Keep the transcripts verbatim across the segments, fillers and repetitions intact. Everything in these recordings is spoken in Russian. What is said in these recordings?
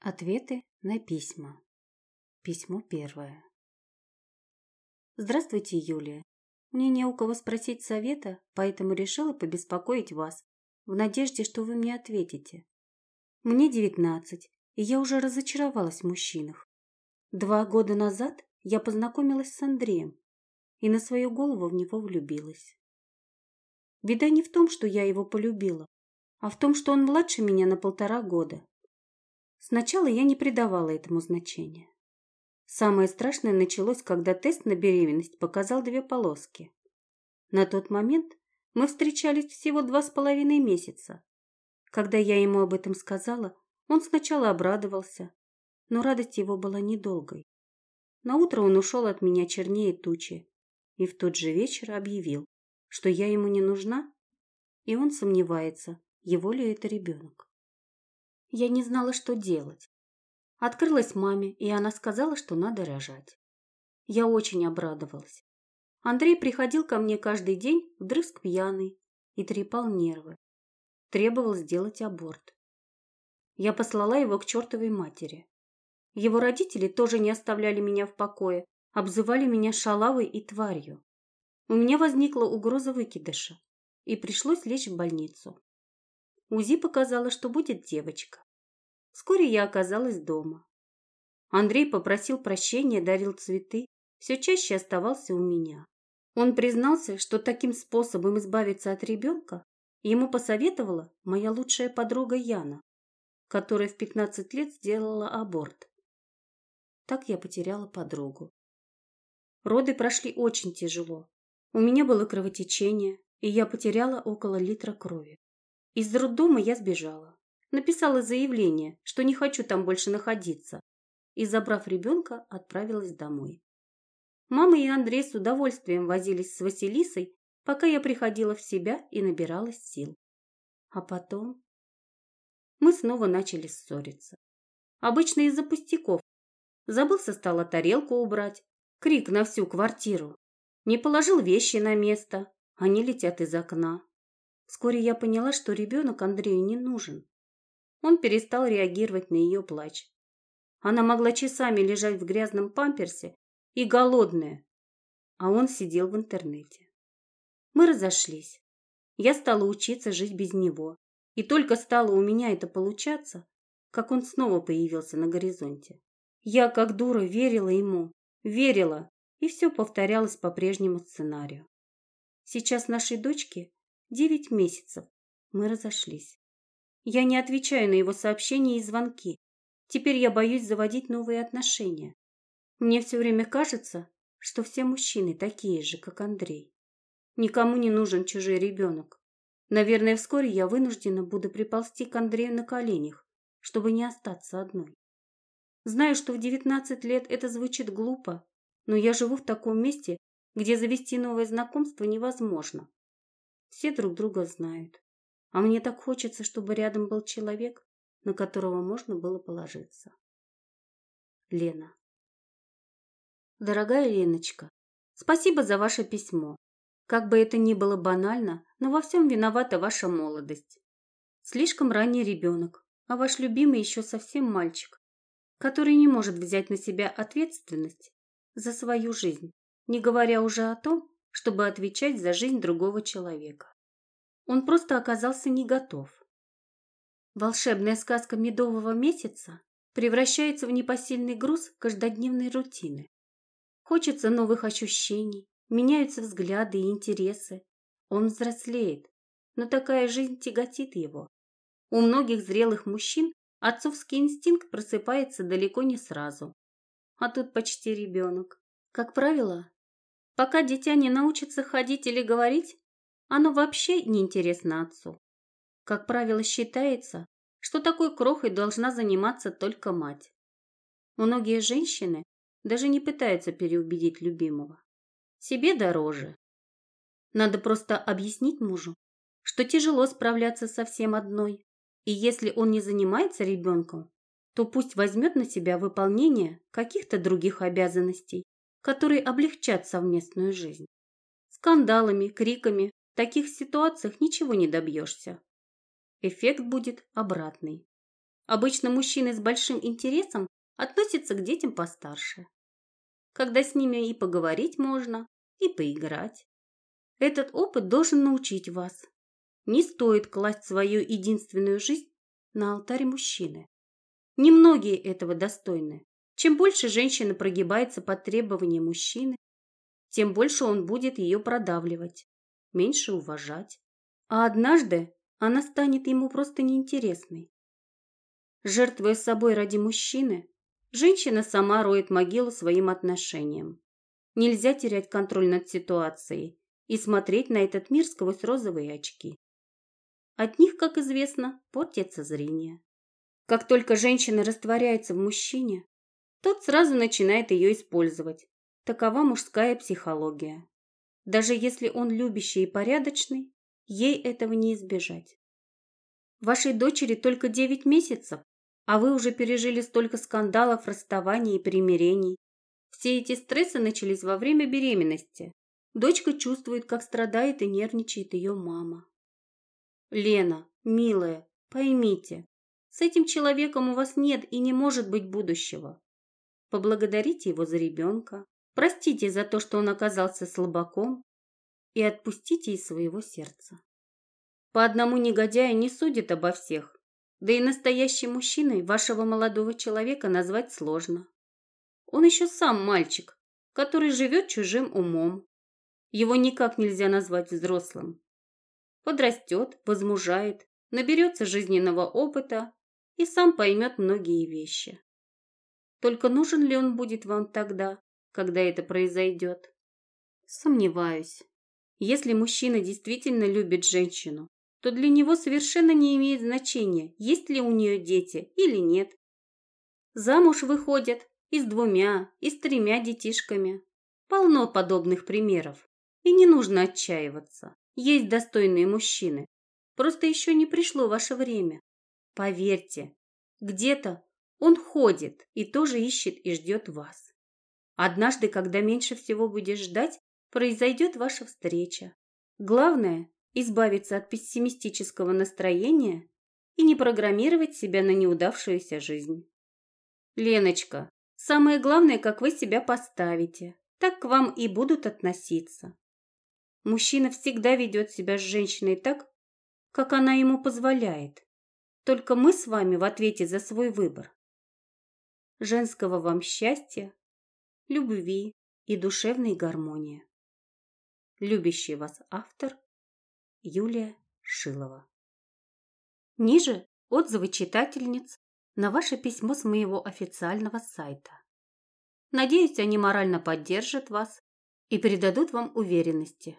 Ответы на письма. Письмо первое. Здравствуйте, Юлия. Мне не у кого спросить совета, поэтому решила побеспокоить вас, в надежде, что вы мне ответите. Мне девятнадцать, и я уже разочаровалась в мужчинах. Два года назад я познакомилась с Андреем и на свою голову в него влюбилась. Беда не в том, что я его полюбила, а в том, что он младше меня на полтора года. Сначала я не придавала этому значения. Самое страшное началось, когда тест на беременность показал две полоски. На тот момент мы встречались всего два с половиной месяца. Когда я ему об этом сказала, он сначала обрадовался, но радость его была недолгой. Наутро он ушел от меня чернее тучи и в тот же вечер объявил, что я ему не нужна, и он сомневается, его ли это ребенок. Я не знала, что делать. Открылась маме, и она сказала, что надо рожать. Я очень обрадовалась. Андрей приходил ко мне каждый день вдрызг пьяный и трепал нервы. Требовал сделать аборт. Я послала его к чертовой матери. Его родители тоже не оставляли меня в покое, обзывали меня шалавой и тварью. У меня возникла угроза выкидыша, и пришлось лечь в больницу. УЗИ показало, что будет девочка. Вскоре я оказалась дома. Андрей попросил прощения, дарил цветы, все чаще оставался у меня. Он признался, что таким способом избавиться от ребенка ему посоветовала моя лучшая подруга Яна, которая в пятнадцать лет сделала аборт. Так я потеряла подругу. Роды прошли очень тяжело. У меня было кровотечение, и я потеряла около литра крови. Из роддома я сбежала. Написала заявление, что не хочу там больше находиться, и, забрав ребенка, отправилась домой. Мама и Андрей с удовольствием возились с Василисой, пока я приходила в себя и набиралась сил. А потом мы снова начали ссориться. Обычно из-за пустяков. Забыл со стола тарелку убрать, крик на всю квартиру. Не положил вещи на место, они летят из окна. Вскоре я поняла, что ребенок Андрею не нужен. Он перестал реагировать на ее плач. Она могла часами лежать в грязном памперсе и голодная, а он сидел в интернете. Мы разошлись. Я стала учиться жить без него, и только стало у меня это получаться, как он снова появился на горизонте. Я, как дура, верила ему, верила, и все повторялось по прежнему сценарию. Сейчас нашей дочке девять месяцев, мы разошлись. Я не отвечаю на его сообщения и звонки. Теперь я боюсь заводить новые отношения. Мне все время кажется, что все мужчины такие же, как Андрей. Никому не нужен чужой ребенок. Наверное, вскоре я вынуждена буду приползти к Андрею на коленях, чтобы не остаться одной. Знаю, что в девятнадцать лет это звучит глупо, но я живу в таком месте, где завести новое знакомство невозможно. Все друг друга знают. А мне так хочется, чтобы рядом был человек, на которого можно было положиться. Лена. Дорогая Леночка, спасибо за ваше письмо. Как бы это ни было банально, но во всем виновата ваша молодость. Слишком ранний ребенок, а ваш любимый еще совсем мальчик, который не может взять на себя ответственность за свою жизнь, не говоря уже о том, чтобы отвечать за жизнь другого человека. Он просто оказался не готов. Волшебная сказка медового месяца превращается в непосильный груз каждодневной рутины. Хочется новых ощущений, меняются взгляды и интересы. Он взрослеет, но такая жизнь тяготит его. У многих зрелых мужчин отцовский инстинкт просыпается далеко не сразу. А тут почти ребенок. Как правило, пока дитя не научится ходить или говорить, оно вообще не интересно отцу. Как правило, считается, что такой крохой должна заниматься только мать. Многие женщины даже не пытаются переубедить любимого. Себе дороже. Надо просто объяснить мужу, что тяжело справляться совсем одной, и если он не занимается ребенком, то пусть возьмет на себя выполнение каких-то других обязанностей, которые облегчат совместную жизнь. Скандалами, криками в таких ситуациях ничего не добьешься. Эффект будет обратный. Обычно мужчины с большим интересом относятся к детям постарше, когда с ними и поговорить можно, и поиграть. Этот опыт должен научить вас. Не стоит класть свою единственную жизнь на алтарь мужчины. Немногие этого достойны. Чем больше женщина прогибается под требования мужчины, тем больше он будет ее продавливать, меньше уважать. А однажды она станет ему просто неинтересной. Жертвуя собой ради мужчины, женщина сама роет могилу своим отношениям. Нельзя терять контроль над ситуацией и смотреть на этот мир сквозь розовые очки. От них, как известно, портится зрение. Как только женщина растворяется в мужчине, тот сразу начинает ее использовать. Такова мужская психология. Даже если он любящий и порядочный, ей этого не избежать. Вашей дочери только девять месяцев, а вы уже пережили столько скандалов, расставаний и примирений. Все эти стрессы начались во время беременности. Дочка чувствует, как страдает и нервничает ее мама. Лена, милая, поймите, с этим человеком у вас нет и не может быть будущего. Поблагодарите его за ребенка, простите за то, что он оказался слабаком, и отпустите из своего сердца. По одному негодяю не судят обо всех, да и настоящим мужчиной вашего молодого человека назвать сложно. Он еще сам мальчик, который живет чужим умом. Его никак нельзя назвать взрослым. Подрастет, возмужает, наберется жизненного опыта и сам поймет многие вещи. Только нужен ли он будет вам тогда, когда это произойдет? Сомневаюсь. Если мужчина действительно любит женщину, то для него совершенно не имеет значения, есть ли у нее дети или нет. Замуж выходят и с двумя, и с тремя детишками. Полно подобных примеров. И не нужно отчаиваться. Есть достойные мужчины. Просто еще не пришло ваше время. Поверьте, где-то он ходит и тоже ищет и ждет вас. Однажды, когда меньше всего будешь ждать, произойдет ваша встреча. Главное – избавиться от пессимистического настроения и не программировать себя на неудавшуюся жизнь. Леночка, самое главное, как вы себя поставите, так к вам и будут относиться. Мужчина всегда ведет себя с женщиной так, как она ему позволяет. Только мы с вами в ответе за свой выбор. Женского вам счастья, любви и душевной гармонии. Любящий вас автор Юлия Шилова. Ниже отзывы читательниц на ваше письмо с моего официального сайта. Надеюсь, они морально поддержат вас и придадут вам уверенности.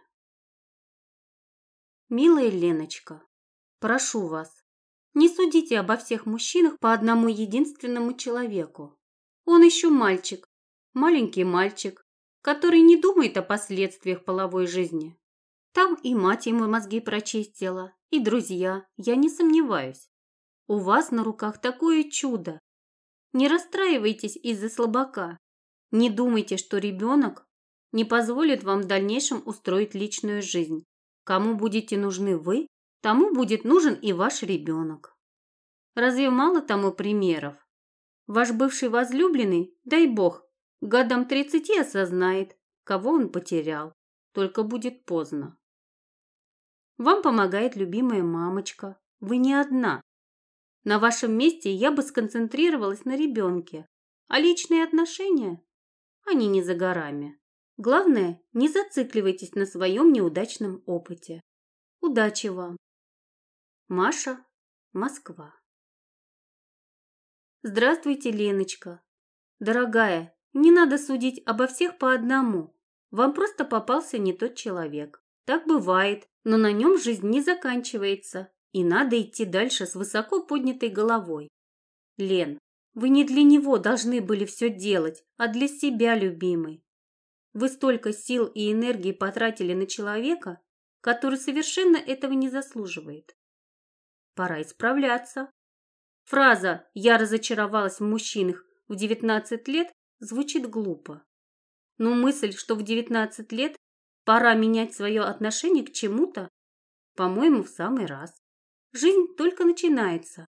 Милая Леночка, прошу вас, не судите обо всех мужчинах по одному единственному человеку. Он еще мальчик, маленький мальчик, который не думает о последствиях половой жизни. Там и мать ему мозги прочистила, и друзья, я не сомневаюсь. У вас на руках такое чудо. Не расстраивайтесь из-за слабака. Не думайте, что ребенок не позволит вам в дальнейшем устроить личную жизнь. Кому будете нужны вы, тому будет нужен и ваш ребенок. Разве мало тому примеров? Ваш бывший возлюбленный, дай бог, к годам тридцати осознает, кого он потерял, только будет поздно. Вам помогает любимая мамочка, вы не одна. На вашем месте я бы сконцентрировалась на ребенке, а личные отношения, они не за горами. Главное, не зацикливайтесь на своем неудачном опыте. Удачи вам! Маша, Москва. Здравствуйте, Леночка. Дорогая, не надо судить обо всех по одному. Вам просто попался не тот человек. Так бывает, но на нем жизнь не заканчивается, и надо идти дальше с высоко поднятой головой. Лен, вы не для него должны были все делать, а для себя, любимый. Вы столько сил и энергии потратили на человека, который совершенно этого не заслуживает. Пора исправляться. Фраза «я разочаровалась в мужчинах в девятнадцать лет» звучит глупо. Но мысль, что в девятнадцать лет пора менять свое отношение к чему-то, по-моему, в самый раз. Жизнь только начинается,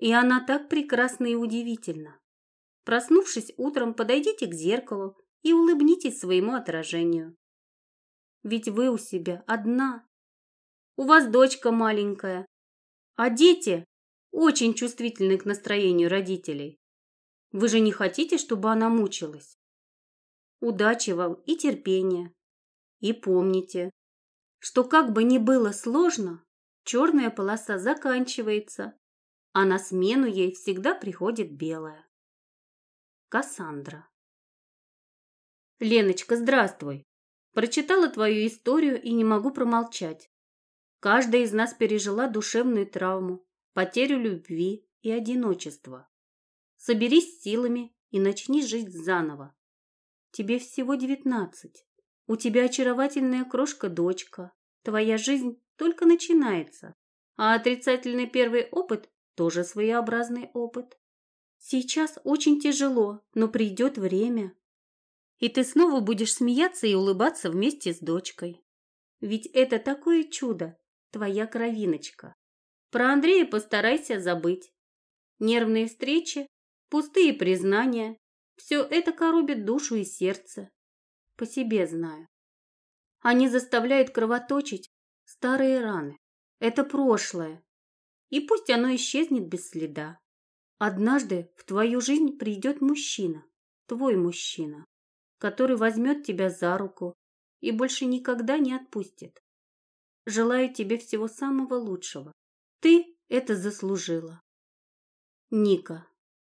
И она так прекрасна и удивительна. Проснувшись утром, подойдите к зеркалу и улыбнитесь своему отражению. Ведь вы у себя одна. У вас дочка маленькая, а дети очень чувствительны к настроению родителей. Вы же не хотите, чтобы она мучилась? Удачи вам и терпения. И помните, что как бы ни было сложно, черная полоса заканчивается, а на смену ей всегда приходит белая. Кассандра. Леночка, здравствуй. Прочитала твою историю и не могу промолчать. Каждая из нас пережила душевную травму, потерю любви и одиночество. Соберись с силами и начни жить заново. Тебе всего девятнадцать. У тебя очаровательная крошка-дочка. Твоя жизнь только начинается, а отрицательный первый опыт тоже своеобразный опыт. Сейчас очень тяжело, но придет время, и ты снова будешь смеяться и улыбаться вместе с дочкой. Ведь это такое чудо, твоя кровиночка. Про Андрея постарайся забыть. Нервные встречи, пустые признания – все это коробит душу и сердце. По себе знаю. Они заставляют кровоточить старые раны. Это прошлое. И пусть оно исчезнет без следа. Однажды в твою жизнь придет мужчина, твой мужчина, который возьмет тебя за руку и больше никогда не отпустит. Желаю тебе всего самого лучшего. Ты это заслужила. Ника.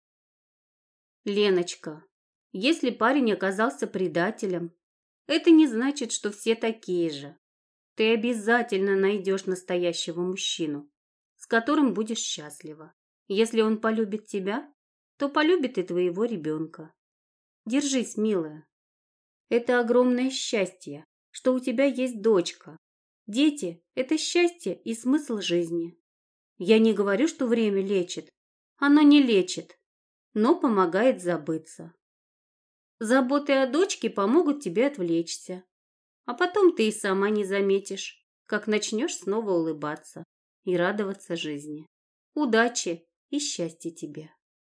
Леночка, если парень оказался предателем, это не значит, что все такие же. Ты обязательно найдешь настоящего мужчину, с которым будешь счастлива. Если он полюбит тебя, то полюбит и твоего ребенка. Держись, милая. Это огромное счастье, что у тебя есть дочка. Дети – это счастье и смысл жизни. Я не говорю, что время лечит. Оно не лечит, но помогает забыться. Заботы о дочке помогут тебе отвлечься. А потом ты и сама не заметишь, как начнешь снова улыбаться и радоваться жизни. Удачи и счастья тебе.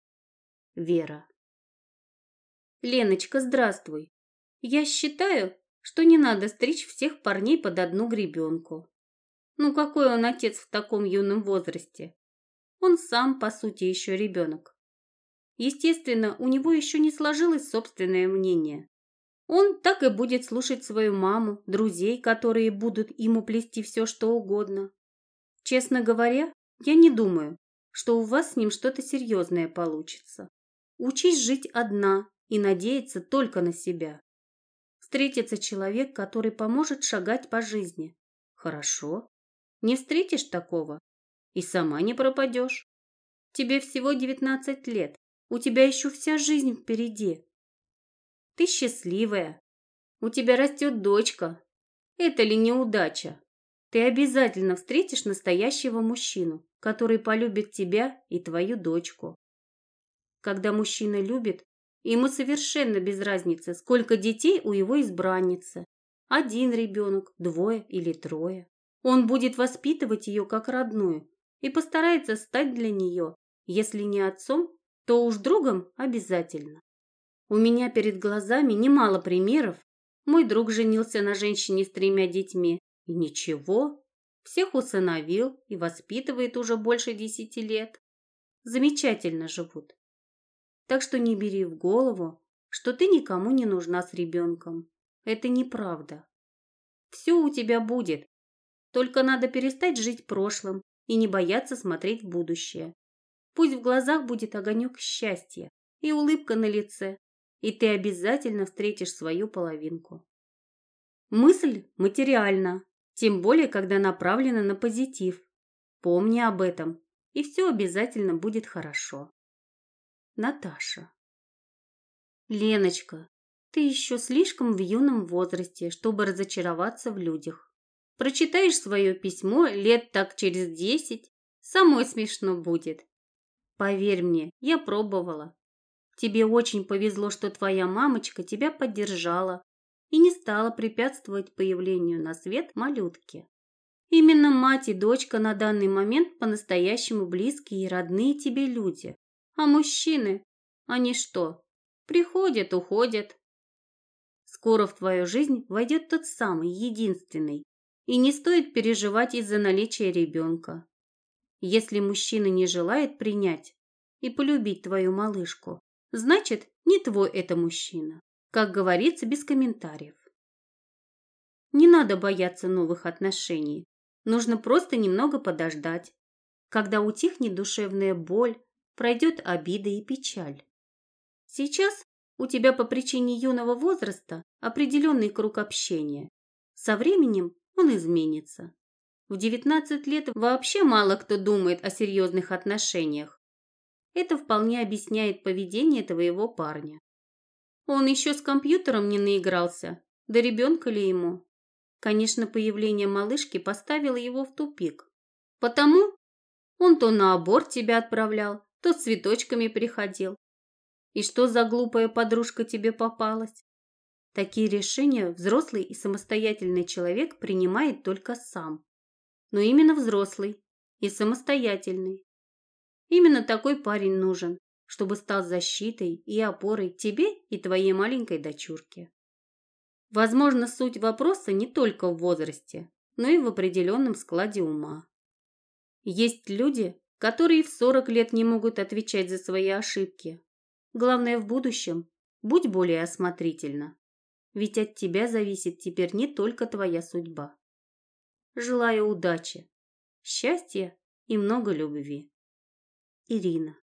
Вера. Леночка, здравствуй. Я считаю, что не надо стричь всех парней под одну гребенку. Ну какой он отец в таком юном возрасте? Он сам, по сути, еще ребенок. Естественно, у него еще не сложилось собственное мнение. Он так и будет слушать свою маму, друзей, которые будут ему плести все, что угодно. Честно говоря, я не думаю, что у вас с ним что-то серьезное получится. Учись жить одна и надеяться только на себя. Встретится человек, который поможет шагать по жизни. Хорошо. Не встретишь такого и сама не пропадешь. Тебе всего девятнадцать лет. У тебя еще вся жизнь впереди. Ты счастливая. У тебя растет дочка. Это ли не удача? Ты обязательно встретишь настоящего мужчину, который полюбит тебя и твою дочку. Когда мужчина любит, ему совершенно без разницы, сколько детей у его избранницы. Один ребенок, двое или трое. Он будет воспитывать ее как родную и постарается стать для нее, если не отцом, то уж другом обязательно. У меня перед глазами немало примеров. Мой друг женился на женщине с тремя детьми. И ничего, всех усыновил и воспитывает уже больше десяти лет. Замечательно живут. Так что не бери в голову, что ты никому не нужна с ребенком. Это неправда. Все у тебя будет. Только надо перестать жить прошлым и не бояться смотреть в будущее. Пусть в глазах будет огонек счастья и улыбка на лице, и ты обязательно встретишь свою половинку. Мысль материальна, тем более, когда направлена на позитив. Помни об этом, и все обязательно будет хорошо. Наташа. Леночка, ты еще слишком в юном возрасте, чтобы разочароваться в людях. Прочитаешь свое письмо лет так через десять, самой смешно будет. Поверь мне, я пробовала. Тебе очень повезло, что твоя мамочка тебя поддержала и не стала препятствовать появлению на свет малютки. Именно мать и дочка на данный момент по-настоящему близкие и родные тебе люди. А мужчины, они что, приходят, уходят. Скоро в твою жизнь войдет тот самый, единственный, и не стоит переживать из-за наличия ребенка. Если мужчина не желает принять и полюбить твою малышку, значит, не твой это мужчина. Как говорится, без комментариев. Не надо бояться новых отношений. Нужно просто немного подождать, когда утихнет душевная боль, пройдет обида и печаль. Сейчас у тебя по причине юного возраста определенный круг общения. Со временем он изменится. В девятнадцать лет вообще мало кто думает о серьезных отношениях. Это вполне объясняет поведение твоего парня. Он еще с компьютером не наигрался, да ребенка ли ему? Конечно, появление малышки поставило его в тупик. Потому он то на аборт тебя отправлял, то с цветочками приходил. И что за глупая подружка тебе попалась? Такие решения взрослый и самостоятельный человек принимает только сам. Но именно взрослый и самостоятельный. Именно такой парень нужен, чтобы стал защитой и опорой тебе и твоей маленькой дочурке. Возможно, суть вопроса не только в возрасте, но и в определенном складе ума. Есть люди, которые в сорок лет не могут отвечать за свои ошибки. Главное, в будущем будь более осмотрительна, ведь от тебя зависит теперь не только твоя судьба. Желаю удачи, счастья и много любви. Ирина.